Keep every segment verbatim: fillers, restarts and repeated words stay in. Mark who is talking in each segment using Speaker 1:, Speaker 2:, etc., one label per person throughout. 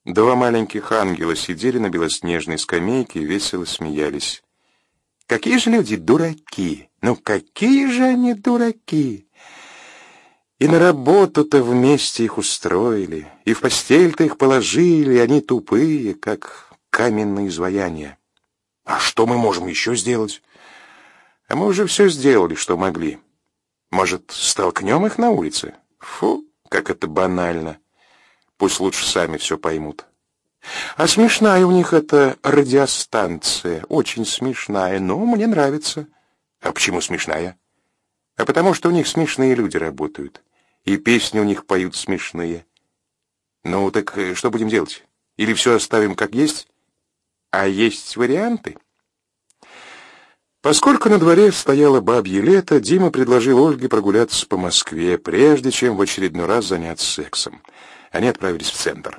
Speaker 1: Два маленьких ангела сидели на белоснежной скамейке и весело смеялись. «Какие же люди дураки! Ну, какие же они дураки! И на работу-то вместе их устроили, и в постель-то их положили, и они тупые, как каменные изваяния. А что мы можем еще сделать? А мы уже все сделали, что могли. Может, столкнем их на улице? Фу, как это банально. Пусть лучше сами все поймут. А смешная у них эта радиостанция, очень смешная, но мне нравится. А почему смешная? А потому что у них смешные люди работают, и песни у них поют смешные. Ну, так что будем делать? Или все оставим как есть? А есть варианты? Поскольку на дворе стояло бабье лето, Дима предложил Ольге прогуляться по Москве, прежде чем в очередной раз заняться сексом. Они отправились в центр.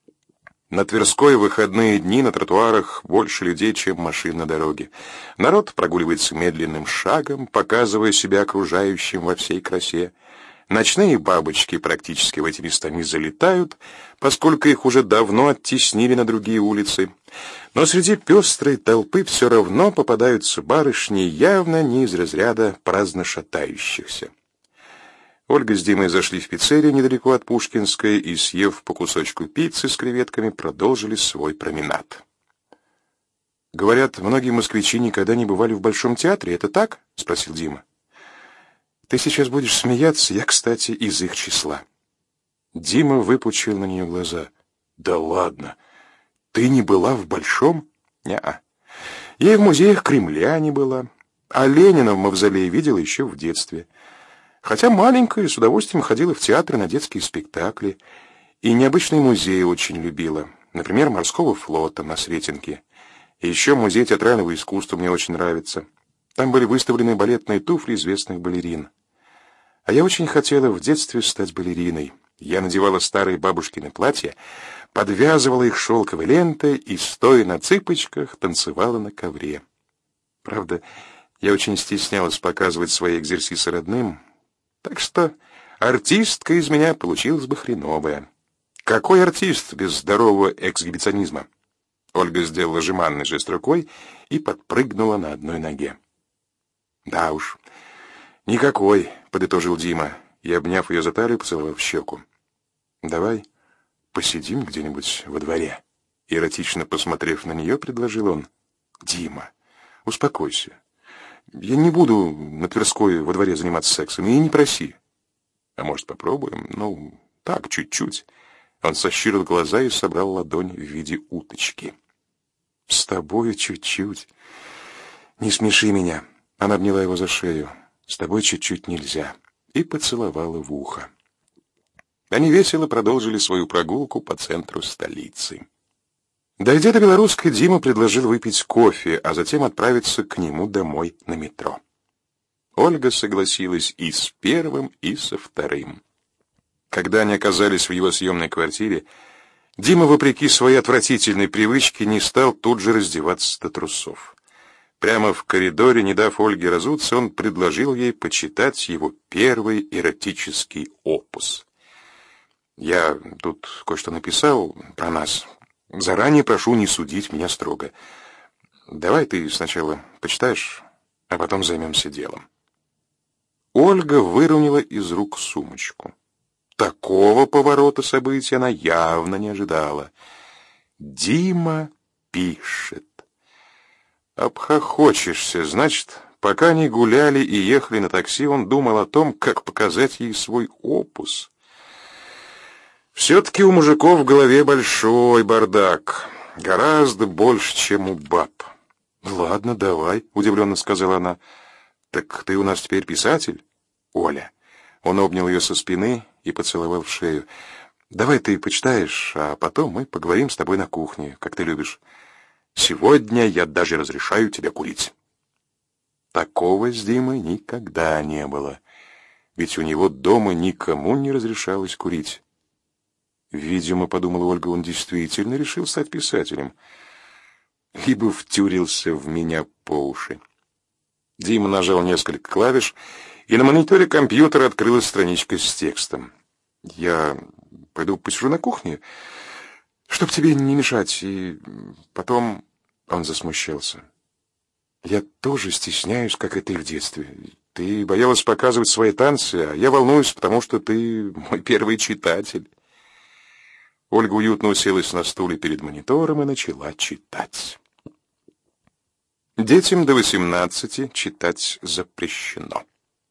Speaker 1: На Тверской в выходные дни на тротуарах больше людей, чем машин на дороге. Народ прогуливается медленным шагом, показывая себя окружающим во всей красе. Ночные бабочки практически в эти места не залетают, поскольку их уже давно оттеснили на другие улицы. Но среди пестрой толпы все равно попадаются барышни, явно не из разряда праздно шатающихся. Ольга с Димой зашли в пиццерию недалеко от Пушкинской и, съев по кусочку пиццы с креветками, продолжили свой променад. «Говорят, многие москвичи никогда не бывали в Большом театре, это так?» — спросил Дима. «Ты сейчас будешь смеяться, я, кстати, из их числа». Дима выпучил на нее глаза. «Да ладно! Ты не была в Большом?» «Не-а. Я и в музеях Кремля не была, а Ленина в мавзолее видела еще в детстве. Хотя маленькая, с удовольствием ходила в театры на детские спектакли. И необычные музеи очень любила. Например, Морского флота на Сретенке. И еще музей театрального искусства мне очень нравится. Там были выставлены балетные туфли известных балерин. А я очень хотела в детстве стать балериной. Я надевала старые бабушкины платья, подвязывала их шелковой лентой и, стоя на цыпочках, танцевала на ковре. Правда, я очень стеснялась показывать свои экзерсисы родным, так что артистка из меня получилась бы хреновая. Какой артист без здорового эксгибиционизма? Ольга сделала жеманный жест рукой и подпрыгнула на одной ноге. Да уж, никакой, подытожил Дима и, обняв ее за талию, поцеловал в щеку. Давай посидим где-нибудь во дворе. Эротично посмотрев на нее, предложил он. Дима, успокойся. Я не буду на Тверской во дворе заниматься сексом, и не проси. А может, попробуем? Ну, так, чуть-чуть. Он сощурил глаза и собрал ладонь в виде уточки. С тобой чуть-чуть. Не смеши меня. Она обняла его за шею. С тобой чуть-чуть нельзя. И поцеловала в ухо. Они весело продолжили свою прогулку по центру столицы. Дойдя до Белорусской, Дима предложил выпить кофе, а затем отправиться к нему домой на метро. Ольга согласилась и с первым, и со вторым. Когда они оказались в его съемной квартире, Дима, вопреки своей отвратительной привычке, не стал тут же раздеваться до трусов. Прямо в коридоре, не дав Ольге разуться, он предложил ей почитать его первый эротический опус. «Я тут кое-что написал про нас. Заранее прошу не судить меня строго. Давай ты сначала почитаешь, а потом займемся делом». Ольга выронила из рук сумочку. Такого поворота событий она явно не ожидала. Дима пишет. Обхохочешься, значит, пока они гуляли и ехали на такси, он думал о том, как показать ей свой опус. Все-таки у мужиков в голове большой бардак, гораздо больше, чем у баб. «Ладно, давай», — удивленно сказала она. «Так ты у нас теперь писатель, Оля?» Он обнял ее со спины и поцеловал в шею. «Давай ты почитаешь, а потом мы поговорим с тобой на кухне, как ты любишь. Сегодня я даже разрешаю тебе курить». Такого с Димой никогда не было, ведь у него дома никому не разрешалось курить. Видимо, подумала Ольга, он действительно решил стать писателем. Либо втюрился в меня по уши. Дима нажал несколько клавиш, и на мониторе компьютера открылась страничка с текстом. «Я пойду посижу на кухне. чтоб тебе не мешать, и потом он засмущался. Я тоже стесняюсь, как и ты в детстве. Ты боялась показывать свои танцы, а я волнуюсь, потому что ты мой первый читатель. Ольга уютно уселась на стуле перед монитором и начала читать. Детям до восемнадцати читать запрещено.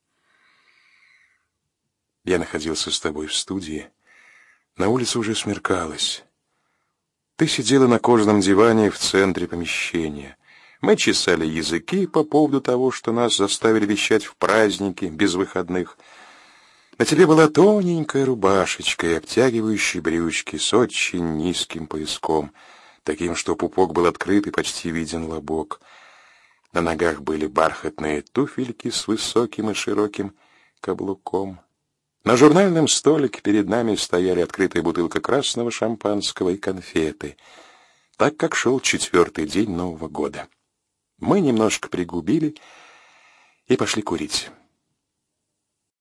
Speaker 1: Я находился с тобой в студии. На улице уже смеркалось. Ты сидела на кожаном диване в центре помещения. Мы чесали языки по поводу того, что нас заставили вещать в праздники без выходных. На тебе была тоненькая рубашечка и обтягивающие брючки с очень низким пояском, таким, что пупок был открыт и почти виден лобок. На ногах были бархатные туфельки с высоким и широким каблуком. На журнальном столике перед нами стояли открытая бутылка красного шампанского и конфеты, так как шел четвертый день Нового года. Мы немножко пригубили и пошли курить.